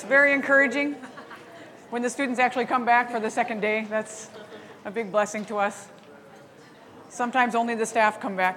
very encouraging. When the students actually come back for the second day, that's a big blessing to us. Sometimes only the staff come back.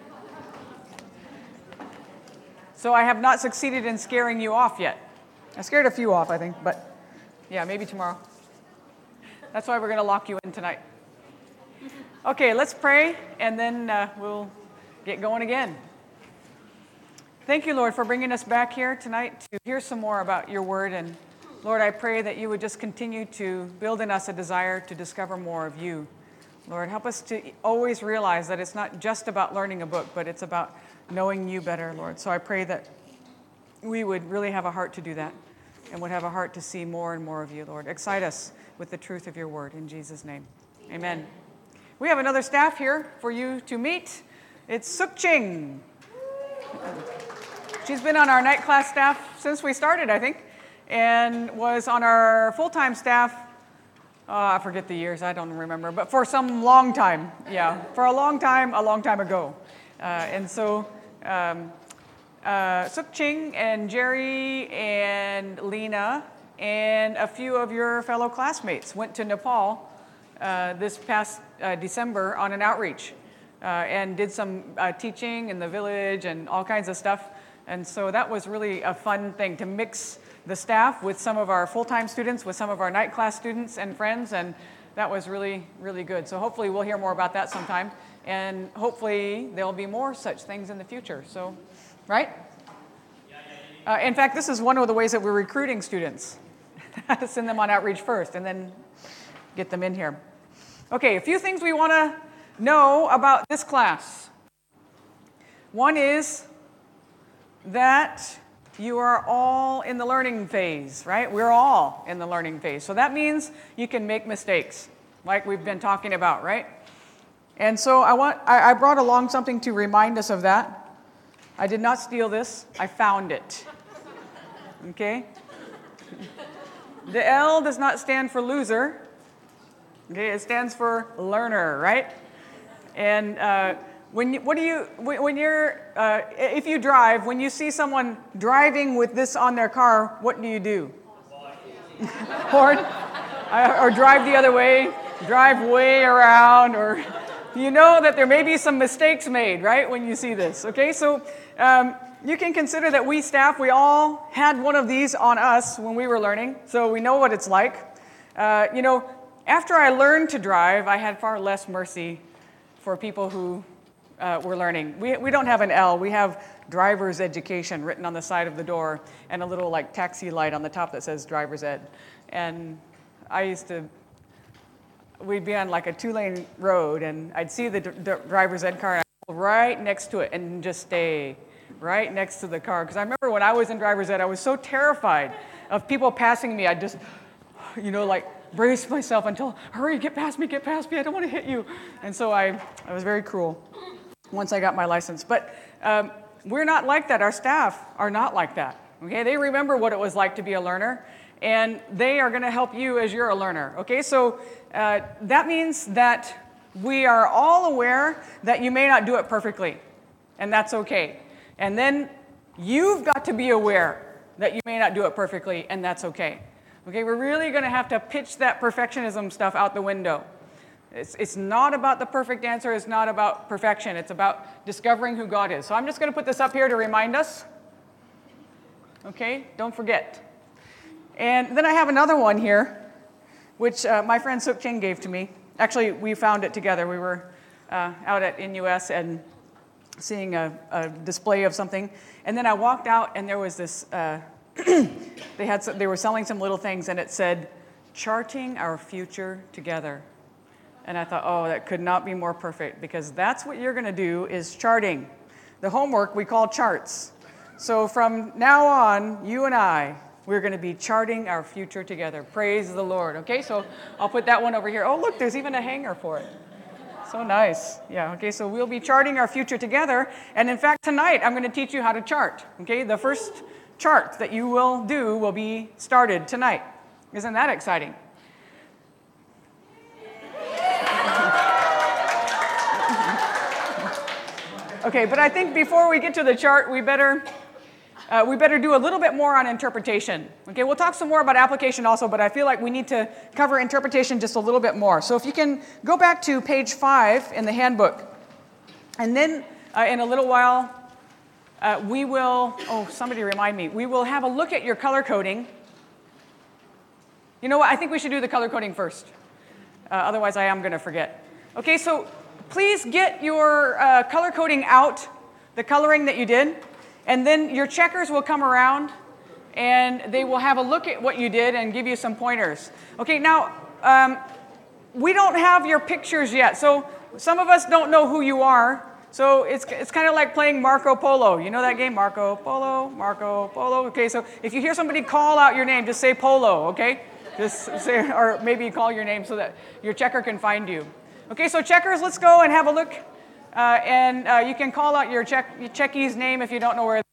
So I have not succeeded in scaring you off yet. I scared a few off, I think, but yeah, maybe tomorrow. That's why we're going to lock you in tonight. Okay, let's pray, and then we'll get going again. Thank you, Lord, for bringing us back here tonight to hear some more about your word. And Lord, I pray that you would just continue to build in us a desire to discover more of you. Lord, help us to always realize that it's not just about learning a book, but it's about knowing you better, Lord. So I pray that we would really have a heart to do that and would have a heart to see more and more of you, Lord. Excite us with the truth of your word. In Jesus' name, amen. We have another staff here for you to meet. It's Suk Ching. She's been on our night class staff since we started, I think, and was on our full-time staff, I forget the years, I don't remember, but for some long time, yeah, for a long time ago. And so Suk Ching and Jerry and Lena and a few of your fellow classmates went to Nepal this past December on an outreach and did some teaching in the village and all kinds of stuff. And so that was really a fun thing to mix the staff with some of our full-time students, with some of our night class students and friends, and that was really, really good. So hopefully we'll hear more about that sometime, and hopefully there'll be more such things in the future. So, right? In fact, this is one of the ways that we're recruiting students. Send them on outreach first, and then get them in here. Okay, a few things we want to know about this class. One is that you are all in the learning phase, right? We're all in the learning phase. So that means you can make mistakes, like we've been talking about, right? And so I brought along something to remind us of that. I did not steal this. I found it. Okay? The L does not stand for loser. Okay, it stands for learner, right? And if you drive, when you see someone driving with this on their car, what do? Horn? Or drive the other way, drive way around, or you know that there may be some mistakes made, right, when you see this, okay? So you can consider that we staff, we all had one of these on us when we were learning, so we know what it's like. After I learned to drive, I had far less mercy for people who were learning. We don't have an L. We have driver's education written on the side of the door and a little like taxi light on the top that says driver's ed. And we'd be on like a 2-lane road, and I'd see the driver's ed car, and I'd go right next to it and just stay right next to the car. Because I remember when I was in driver's ed, I was so terrified of people passing me. I'd just, brace myself until, hurry, get past me, I don't want to hit you. And so I was very cruel once I got my license. But we're not like that. Our staff are not like that. Okay, they remember what it was like to be a learner, and they are going to help you as you're a learner. Okay, so that means that we are all aware that you may not do it perfectly, and that's okay. And then you've got to be aware that you may not do it perfectly, and that's okay. Okay, we're really going to have to pitch that perfectionism stuff out the window. It's not about the perfect answer. It's not about perfection. It's about discovering who God is. So I'm just going to put this up here to remind us. Okay, don't forget. And then I have another one here, which my friend Suk Ching gave to me. Actually, we found it together. We were out at NUS and seeing a display of something. And then I walked out, and there was this... They were selling some little things, and it said, "Charting Our Future Together." And I thought, oh, that could not be more perfect, because that's what you're going to do is charting. The homework we call charts. So from now on, you and I, we're going to be charting our future together. Praise the Lord. Okay, so I'll put that one over here. Oh, look, there's even a hanger for it. So nice. Yeah, okay, so we'll be charting our future together. And in fact, tonight, I'm going to teach you how to chart. Okay, the first chart that you will do will be started tonight. Isn't that exciting? Okay, but I think before we get to the chart, we better we better do a little bit more on interpretation. Okay, we'll talk some more about application also, but I feel like we need to cover interpretation just a little bit more. So if you can go back to page 5 in the handbook, and then in a little while, we will, somebody remind me, we will have a look at your color coding. You know what, I think we should do the color coding first. Otherwise, I am going to forget. Okay, so please get your color coding out, the coloring that you did, and then your checkers will come around and they will have a look at what you did and give you some pointers. Okay, now, we don't have your pictures yet, so some of us don't know who you are. So it's kind of like playing Marco Polo. You know that game? Marco Polo, Marco Polo. Okay, so if you hear somebody call out your name, just say Polo, okay? Just say, or maybe call your name so that your checker can find you. Okay, so checkers, let's go and have a look. And you can call out your checkie's name if you don't know where